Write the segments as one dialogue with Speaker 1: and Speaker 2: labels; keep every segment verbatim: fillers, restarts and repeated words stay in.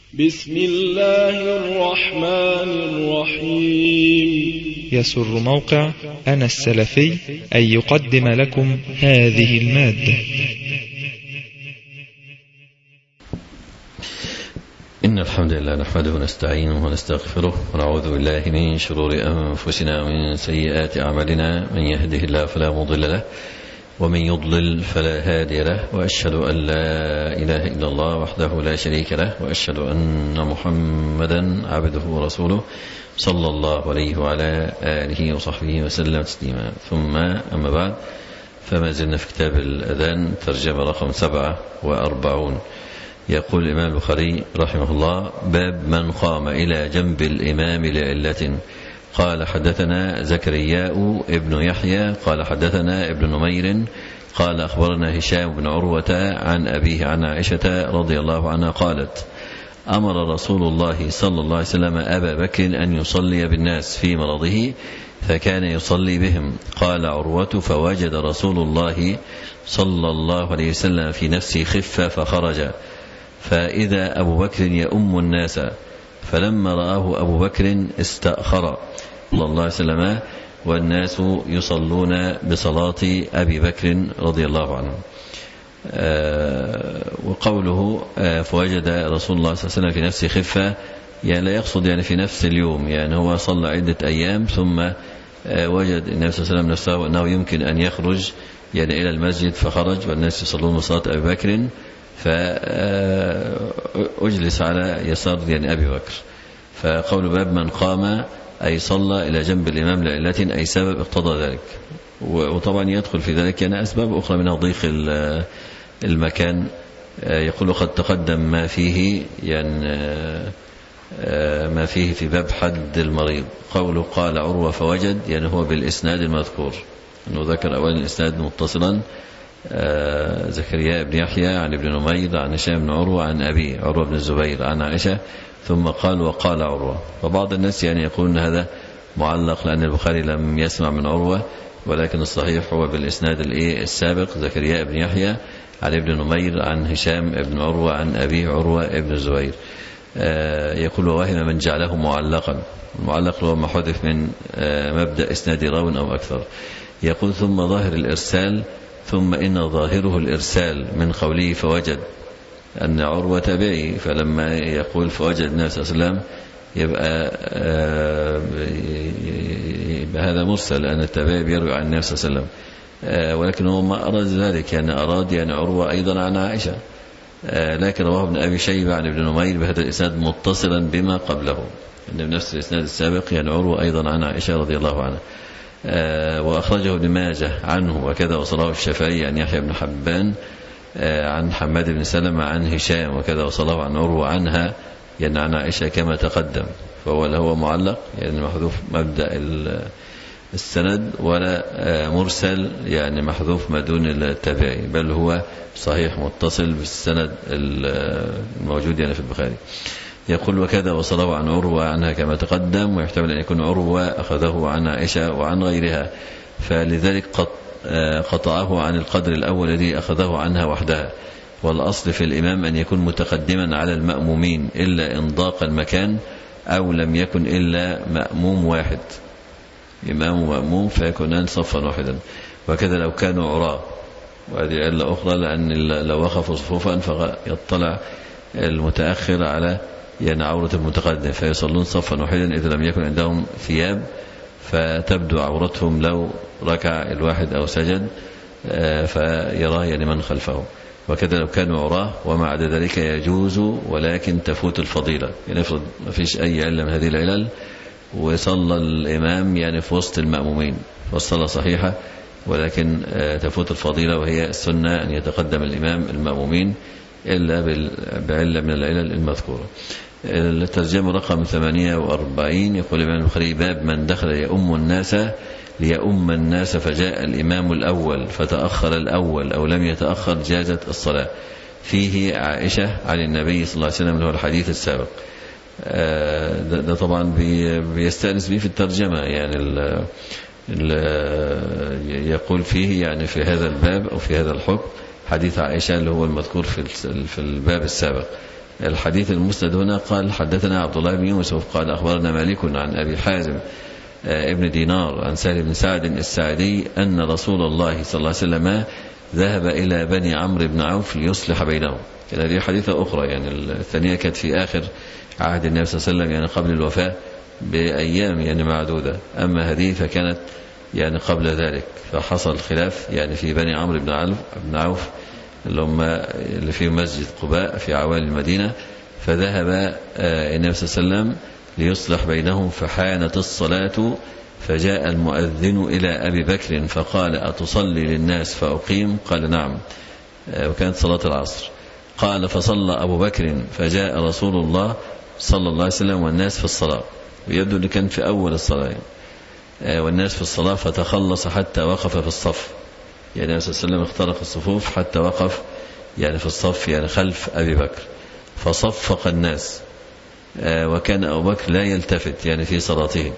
Speaker 1: بسم الله الرحمن الرحيم.
Speaker 2: يسر موقع أنا السلفي أن يقدم لكم هذه المادة.
Speaker 3: إن الحمد لله نحمده ونستعينه ونستغفره ونعوذ بالله من شرور أنفسنا ومن سيئات أعمالنا، من يهده الله فلا مضل له ومن يضلل فلا هادي له، وأشهد أن لا إله إلا الله وحده لا شريك له، وأشهد أن محمدا عبده ورسوله صلى الله عليه وعلى آله وصحبه وسلم تسليما. ثم أما بعد، فما زلنا في كتاب الأذان ترجمة رقم سبعة وأربعون. يقول الإمام البخاري رحمه الله: باب من قام إلى جنب الإمام لعلة. قال حدثنا زكرياء ابن يحيى قال حدثنا ابن نمير قال أخبرنا هشام بن عروة عن أبيه عن عائشة رضي الله عنها قالت: أمر رسول الله صلى الله عليه وسلم أبا بكر أن يصلي بالناس في مرضه فكان يصلي بهم. قال عروة: فوجد رسول الله صلى الله عليه وسلم في نفسه خفة فخرج، فإذا أبو بكر يؤم الناس، فلما رآه أبو بكر استأخر صلى الله عليه وسلم والناس يصلون بصلاة أبي بكر رضي الله عنه. آه وقوله آه فوجد رسول الله صلى الله عليه وسلم في نفسه خفة، يعني لا يقصد يعني في نفس اليوم، يعني هو صلى عدة أيام ثم آه وجد النبي صلى الله عليه وسلم نفسه أنه يمكن أن يخرج يعني إلى المسجد، فخرج والناس يصلون بصلاة أبي بكر، فأجلس على يسار يعني أبي بكر. فقول باب من قام أي صلى إلى جنب الإمام لعلة، أي سبب اقتضى ذلك. وطبعا يدخل في ذلك يعني أسباب أخرى منها ضيق المكان. يقول قد تقدم ما فيه يعني ما فيه في باب حد المريض. قوله قال عروة فوجد، يعني هو بالإسناد المذكور، أنه ذكر أولا الإسناد متصلا آه زكرياء بن يحيى عن ابن نمير عن هشام بن عروة عن أبي عروة بن الزبير عن عائشة، ثم قال وقال عروة. فبعض الناس يعني يقولون هذا معلق لأن البخاري لم يسمع من عروة، ولكن الصحيح هو بالإسناد السابق زكرياء بن يحيى عن ابن نمير عن هشام بن عروة عن أبي عروة بن الزبير. آه يقول ووهم من جعله معلقا. المعلق هو ما حذف من آه مبدأ إسناد راو أو أكثر. يقول ثم ظاهر الإرسال، ثم إن ظاهره الإرسال من قوله فوجد أن عروة تابعي، فلما يقول فوجد النبي صلى الله عليه وسلم يبقى, يبقى هذا مرسل، لأن التابعي بيروي عن النبي صلى الله عليه وسلم، ولكن هو ما أراد ذلك، يعني أراد يعني عروة أيضا عن عائشة، لكن رواه ابن أبي شيبة عن ابن نمير بهذا الإسناد متصلا بما قبله، إن بنفس الإسناد السابق يعني عروة أيضا عن عائشة رضي الله عنها. آه وأخرجه ابن ماجه عنه وكذا، وصله الشافعي عن يحيى بن حبان آه عن حماد بن سلمة عن هشام وكذا، وصله عن عروة عنها يعني عن عائشة كما تقدم. فهو لا هو معلق يعني محذوف مبدأ السند، ولا آه مرسل يعني محذوف ما دون التابعي، بل هو صحيح متصل بالسند الموجود يعني في البخاري. يقول وكذا وصله عن عروة عنها كما تقدم، ويحتمل أن يكون عروة أخذه عن عائشة وعن غيرها، فلذلك قطعه عن القدر الأول الذي أخذه عنها وحدها. والأصل في الإمام أن يكون متقدما على المأمومين إلا إن ضاق المكان أو لم يكن إلا مأموم واحد، إمام ومأموم فيكونان صفا واحدا. وكذا لو كانوا عراة، وهذه علة أخرى، لأن لو وقفوا صفوفا فيطلع المتأخر على يعني عورة المتقدم فيصلون صفا واحدا إذا لم يكن عندهم ثياب، فتبدو عورتهم لو ركع الواحد أو سجد فيراه يعني من خلفه. وكذا لو كانوا عراه ومع ذلك يجوز، ولكن تفوت الفضيلة. يعني افرض ما فيش أي علة من هذه العلل وصلى الإمام يعني في وسط المأمومين والصلاة صحيحة، ولكن تفوت الفضيلة، وهي السنة أن يتقدم الإمام المأمومين إلا بعلة من العلل المذكورة. الترجمة رقم ثمانية وأربعين. يقول الإمام البخاري باب من دخل يؤم الناس ليؤم الناس فجاء الإمام الأول فتأخر الأول أو لم يتأخر جازت الصلاة. فيه عائشة عن النبي صلى الله عليه وسلم، اللي هو الحديث السابق. ده, ده طبعا بي بيستأنس به في الترجمة، يعني ال ال يقول فيه يعني في هذا الباب أو في هذا الحكم حديث عائشة اللي هو المذكور في في الباب السابق، الحديث المسند هنا قال حدثنا عبد الله بن يوسف قال أخبرنا مالك عن أبي حازم ابن دينار عن سهل بن سعد الساعدي أن رسول الله صلى الله عليه وسلم ذهب إلى بني عمرو بن عوف ليصلح بينهم. هذه حديثة أخرى، يعني الثانية كانت في آخر عهد النبي صلى الله عليه وسلم، يعني قبل الوفاة بأيام يعني معدودة، أما هذه فكانت يعني قبل ذلك، فحصل خلاف يعني في بني عمرو بن عوف اللي هم اللي في مسجد قباء في عوالي المدينة. فذهب النبي صلى الله عليه وسلم ليصلح بينهم، فحانت الصلاة فجاء المؤذن إلى أبي بكر فقال أتصلي للناس فأقيم؟ قال نعم، وكانت صلاة العصر. قال فصلى أبو بكر فجاء رسول الله صلى الله عليه وسلم والناس في الصلاة، ويبدو أن كان في أول الصلاة والناس في الصلاة، فتخلص حتى وقف في الصف، يعني النبي صلى الله عليه وسلم اخترق الصفوف حتى وقف يعني في الصف يعني خلف أبي بكر، فصفق الناس، وكان أبو بكر لا يلتفت يعني في صلاته.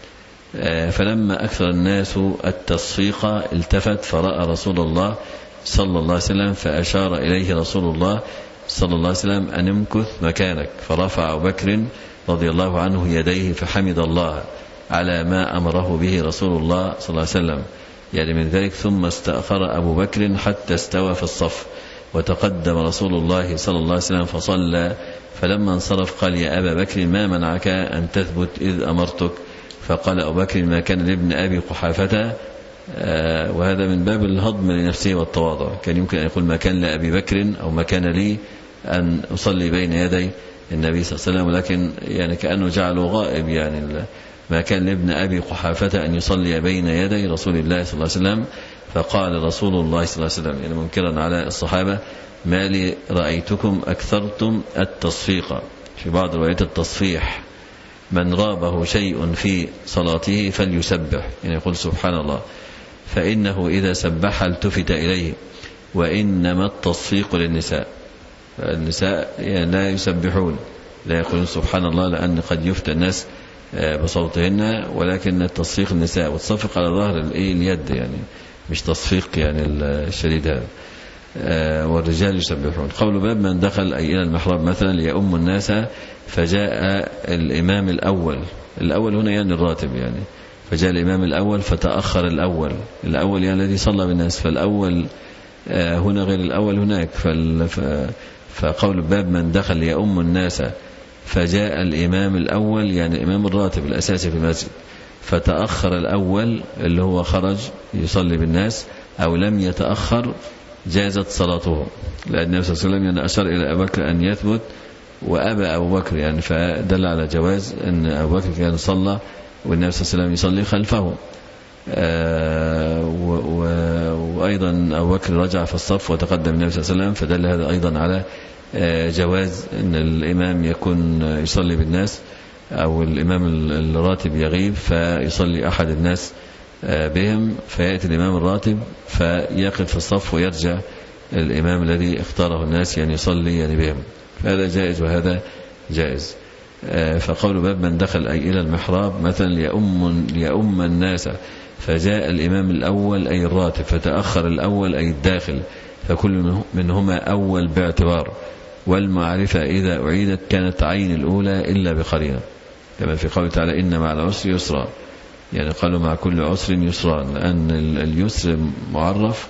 Speaker 3: فلما أكثر الناس التصفيق التفت فرأى رسول الله صلى الله عليه وسلم، فأشار إليه رسول الله صلى الله عليه وسلم أن امكث مكانك، فرفع أبو بكر رضي الله عنه يديه فحمد الله على ما أمره به رسول الله صلى الله عليه وسلم يعني من ذلك، ثم استأخر أبو بكر حتى استوى في الصف، وتقدم رسول الله صلى الله عليه وسلم فصلى. فلما انصرف قال يا أبا بكر ما منعك أن تثبت إذ أمرتك؟ فقال أبو بكر ما كان لابن أبي قحافة، آه وهذا من باب الهضم لنفسه والتواضع، كان يمكن أن يقول ما كان لأبي بكر أو ما كان لي أن أصلي بين يدي النبي صلى الله عليه وسلم، ولكن يعني كأنه جعله غائب، يعني ما كان لابن أبي قحافة أن يصلي بين يدي رسول الله صلى الله عليه وسلم. فقال رسول الله صلى الله عليه وسلم يعني منكرا على الصحابة ما لي رأيتكم أكثرتم التصفيق، في بعض روايات التصفيح، من رابه شيء في صلاته فليسبح، يعني يقول سبحان الله، فإنه إذا سبح التفت إليه، وإنما التصفيق للنساء، النساء يعني لا يسبحون، لا يقولون سبحان الله لأن قد يفتى الناس بصوتهن، ولكن التصفيق النساء، والتصفيق على ظهر اليد يعني مش تصفيق يعني الشديد هذا. والرجال يسبحون. قول باب من دخل أي إلى المحراب مثلا ليؤم الناس فجاء الإمام الأول، الأول هنا يعني الراتب، يعني فجاء الإمام الأول فتأخر الأول، الأول يعني الذي صلى بالناس، فالأول هنا غير الأول هناك. فقول باب من دخل ليؤم الناس فجاء الإمام الأول يعني الإمام الراتب الأساسي في المسجد، فتأخر الأول اللي هو خرج يصلي بالناس أو لم يتأخر جازت صلاته، لأن النبي صلى الله عليه وسلم يعني أشار إلى أبو بكر أن يثبت وأبى أبو بكر، يعني فدل على جواز أن أبو بكر كان صلى والنبي صلى الله عليه وسلم يصلي خلفه. آه وأيضا أبو بكر رجع في الصف وتقدم النبي صلى الله عليه وسلم، فدل هذا أيضا على آه جواز أن الإمام يكون يصلي بالناس أو الإمام الراتب يغيب فيصلي أحد الناس بهم، فيأتي الإمام الراتب فيقف في الصف ويرجع الإمام الذي اختاره الناس يعني يصلي يعني بهم، فهذا جائز وهذا جائز. فقول باب من دخل أي إلى المحراب مثلا ليؤم, ليؤم الناس فجاء الإمام الأول أي الراتب فتأخر الأول أي الداخل، فكل منهما أول باعتبار، والمعرفة إذا أعيدت كانت عين الأولى إلا بقرينة، كما في قوله تعالى إن مع العسر يسرا، يعني قالوا مع كل عسر يسران، لأن اليسر معرف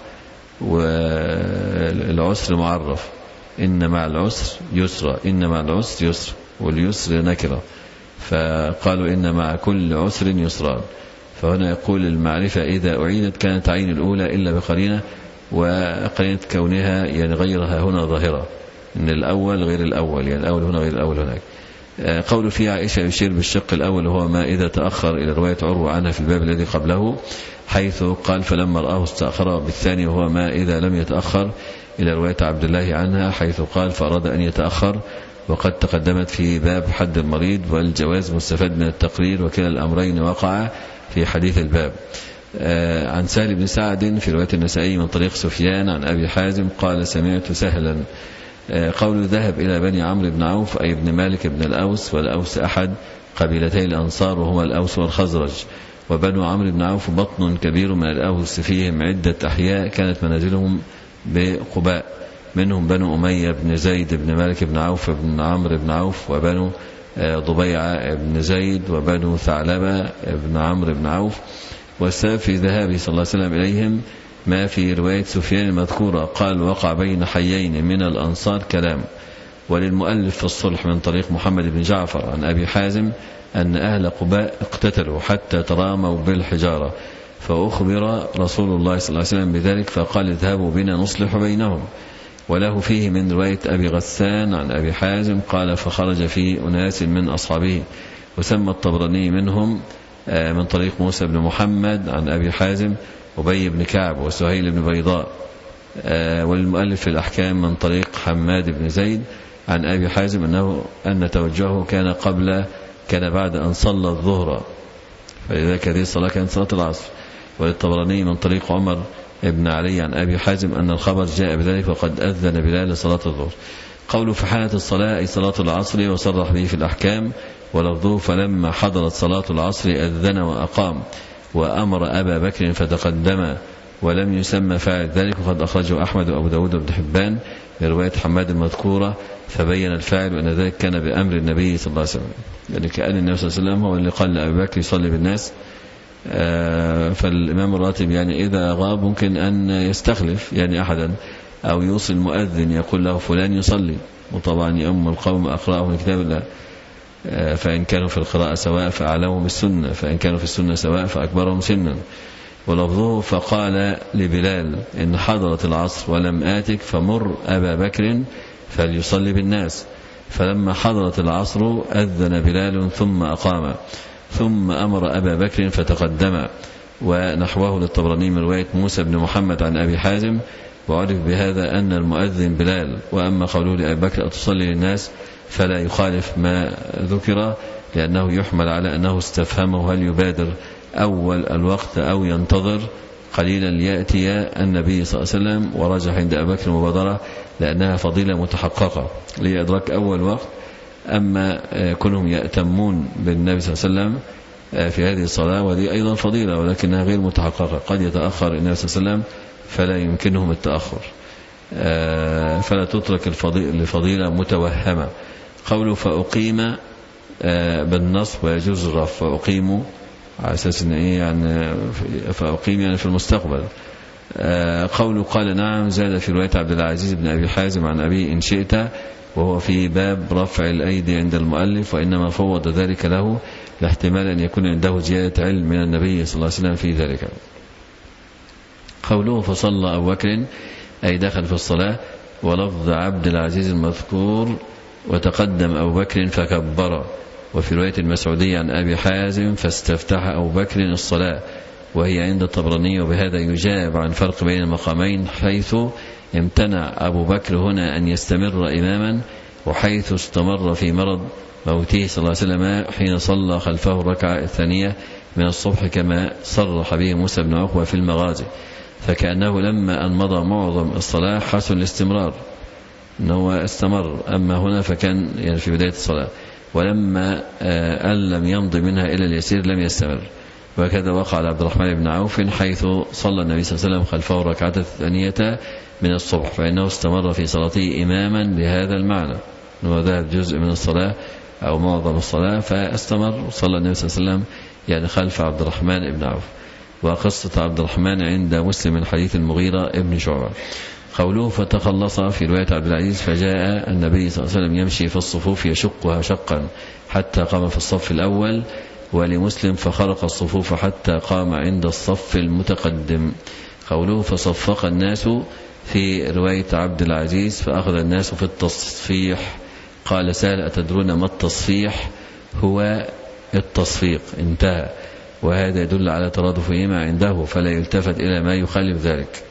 Speaker 3: والعسر معرف، إن مع العسر يسرا، إن مع العسر يسر، واليسر نكرة، فقالوا إن مع كل عسر يسران. فهنا يقول المعرفة إذا أعيدت كانت عين الأولى إلا بقرينة، وقرينة كونها يعني غيرها هنا ظاهرة، إن الأول غير الأول، يعني الأول هنا غير الأول هناك. قول في عائشة يشير بالشق الأول هو ما إذا تأخر إلى رواية عروة عنها في الباب الذي قبله، حيث قال فلما رآه استأخر، بالثاني وهو ما إذا لم يتأخر إلى رواية عبد الله عنها حيث قال فأراد أن يتأخر، وقد تقدمت في باب حد المريض، والجواز مستفاد من التقرير، وكلا الأمرين وقع في حديث الباب. عن سهل بن سعد في رواية النسائي من طريق سفيان عن أبي حازم قال سمعت سهلا. قول ذهب إلى بني عمرو بن عوف أي ابن مالك بن الأوس، والأوس أحد قبيلتي الأنصار وهما الأوس والخزرج، وبنو عمرو بن عوف بطن كبير من الأوس فيهم عدة أحياء كانت منازلهم بقباء، منهم بنو أمية بن زيد بن مالك بن عوف بن عمرو بن عوف، وبنو ضبيعة بن زيد، وبنو ثعلبة بن عمرو بن عوف. والسبب في ذهابه صلى الله عليه وسلم إليهم ما في رواية سفيان المذكورة قال: وقع بين حيين من الأنصار كلام. وللمؤلف في الصلح من طريق محمد بن جعفر عن أبي حازم أن أهل قباء اقتتلوا حتى تراموا بالحجارة، فأخبر رسول الله صلى الله عليه وسلم بذلك فقال: اذهبوا بنا نصلح بينهم. وله فيه من رواية أبي غسان عن أبي حازم قال: فخرج في أناس من أصحابه. وسمى الطبراني منهم من طريق موسى بن محمد عن أبي حازم أبي بن كعب وسهيل بن بيضاء. والمؤلف في الأحكام من طريق حماد بن زيد عن أبي حازم أنه أن توجهه كان قبل كان بعد أن صلى الظهر، فلذلك هذه الصلاة كانت صلاة العصر. وللطبراني من طريق عمر ابن علي عن أبي حازم أن الخبر جاء بذلك وقد أذن بلال لصلاة الظهر. قوله في حالة الصلاة أي صلاة العصر، وصرح به في الأحكام. ولفظه: فلما حضرت صلاة العصر أذن وأقام وأمر أبا بكر فتقدم، ولم يسمى فاعل ذلك، وقد أخرجه أحمد وأبو داود وابن حبان برواية حماد المذكورة، فبين الفاعل وأن ذلك كان بأمر النبي صلى الله عليه وسلم، يعني كأن النبي صلى الله عليه وسلم هو اللي قال لأبي بكر يصلي بالناس. فالإمام الراتب يعني إذا غاب ممكن أن يستخلف يعني أحدا، أو يوصي المؤذن يقول له فلان يصلي، وطبعا يؤم القوم أقرأهم كتاب الله، فإن كانوا في القراءة سواء فأعلمهم السنة، فإن كانوا في السنة سواء فأكبرهم سنا. ولفظه: فقال لبلال: إن حضرت العصر ولم آتك فمر أبا بكر فليصلي بالناس. فلما حضرت العصر أذن بلال ثم أقام، ثم أمر أبا بكر فتقدم. ونحوه للطبراني من رواية موسى بن محمد عن أبي حازم. وعرف بهذا أن المؤذن بلال. وأما قوله لأبي بكر: أتصلي للناس، فلا يخالف ما ذكر، لأنه يحمل على أنه استفهمه هل يبادر أول الوقت أو ينتظر قليلا ليأتي النبي صلى الله عليه وسلم. ورجح عند أبي بكر المبادرة لأنها فضيلة متحققة ليدرك أول وقت. أما كلهم يأتمون بالنبي صلى الله عليه وسلم في هذه الصلاة، وهذه أيضا فضيلة ولكنها غير متحققة، قد يتأخر النبي صلى الله عليه وسلم فلا يمكنهم التأخر، فلا تترك الفضيلة متوهمة. قوله: فأقيم بالنصب ويجوز الرفع، فأقيموا على أساس إن إيه يعني فأقيم يعني في المستقبل. قوله: قال نعم، زاد في رواية عبد العزيز بن أبي حازم عن أبي إن شئت، وهو في باب رفع الأيدي عند المؤلف، وإنما فوض ذلك له لاحتمال أن يكون عنده زيادة علم من النبي صلى الله عليه وسلم في ذلك. قوله: فصلى أبو بكر أي دخل في الصلاة. ولفظ عبد العزيز المذكور: وتقدم أبو بكر فكبر. وفي رواية المسعودية عن أبي حازم: فاستفتح أبو بكر الصلاة، وهي عند الطبراني. وبهذا يجاب عن فرق بين المقامين، حيث امتنع أبو بكر هنا أن يستمر إماما، وحيث استمر في مرض موته صلى الله عليه وسلم حين صلى خلفه الركعة الثانية من الصبح، كما صرح به موسى بن عقبة في المغازي. فكأنه لما أن مضى معظم الصلاة حسن الاستمرار، أنه استمر، أما هنا فكان يعني في بداية الصلاة، ولما أن لم يمضي منها إلى اليسير لم يستمر. وكذا وقع على عبد الرحمن بن عوف حيث صلى النبي صلى الله عليه وسلم خلفه الركعة الثانية من الصبح، فإنه استمر في صلاته إماما لهذا المعنى، أنه ذهب جزء من الصلاة أو معظم الصلاة فاستمر صلى النبي صلى الله عليه وسلم يعني خلف عبد الرحمن بن عوف. وقصة عبد الرحمن عند مسلم من حديث المغيرة ابن شعبة. قوله: فتخلص في رواية عبد العزيز: فجاء النبي صلى الله عليه وسلم يمشي في الصفوف يشقها شقا حتى قام في الصف الأول. ولمسلم: فخرق الصفوف حتى قام عند الصف المتقدم. قوله: فصفق الناس في رواية عبد العزيز: فأخذ الناس في التصفيح. قال سهل: أتدرون ما التصفيح؟ هو التصفيق. انتهى. وهذا يدل على ترادفهما عنده، فلا يلتفت إلى ما يخالف ذلك.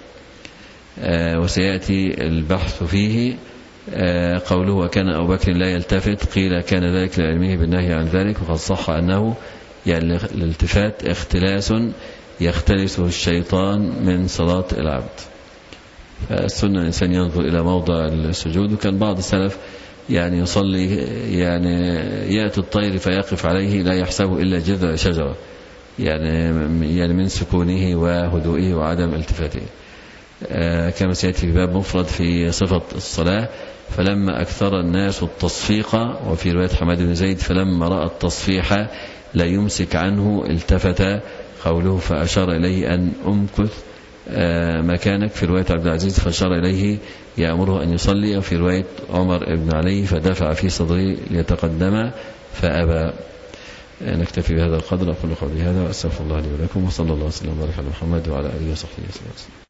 Speaker 3: آه وسيأتي البحث فيه. آه قوله: وكان أبو بكر لا يلتفت، قيل كان ذلك لعلمه بالنهي عن ذلك، وقد صح أنه يعني الالتفات اختلاس يختلسه الشيطان من صلاة العبد. فالسنة الإنسان ينظر إلى موضع السجود. وكان بعض السلف يعني يصلي يعني يأتي الطير فيقف عليه لا يحسبه إلا جذع شجرة، يعني يعني من سكونه وهدوئه وعدم التفاته. كما سيأتي في باب مفرد في صفة الصلاة. فلما أكثر الناس التصفيق، وفي رواية حماد بن زيد فلما رأى التصفيح لا يمسك عنه التفت، قوله فأشار إليه أن أمكث مكانك، في رواية عبد العزيز فأشار إليه يأمره أن يصلي، وفي رواية عمر بن علي فدفع في صدره ليتقدم فأبى. نكتفي بهذا القدر. أقول قولي هذا وأستغفر الله لي ولكم، وصلى الله وسلم وبارك على محمد وعلى آله وصحبه وسلم.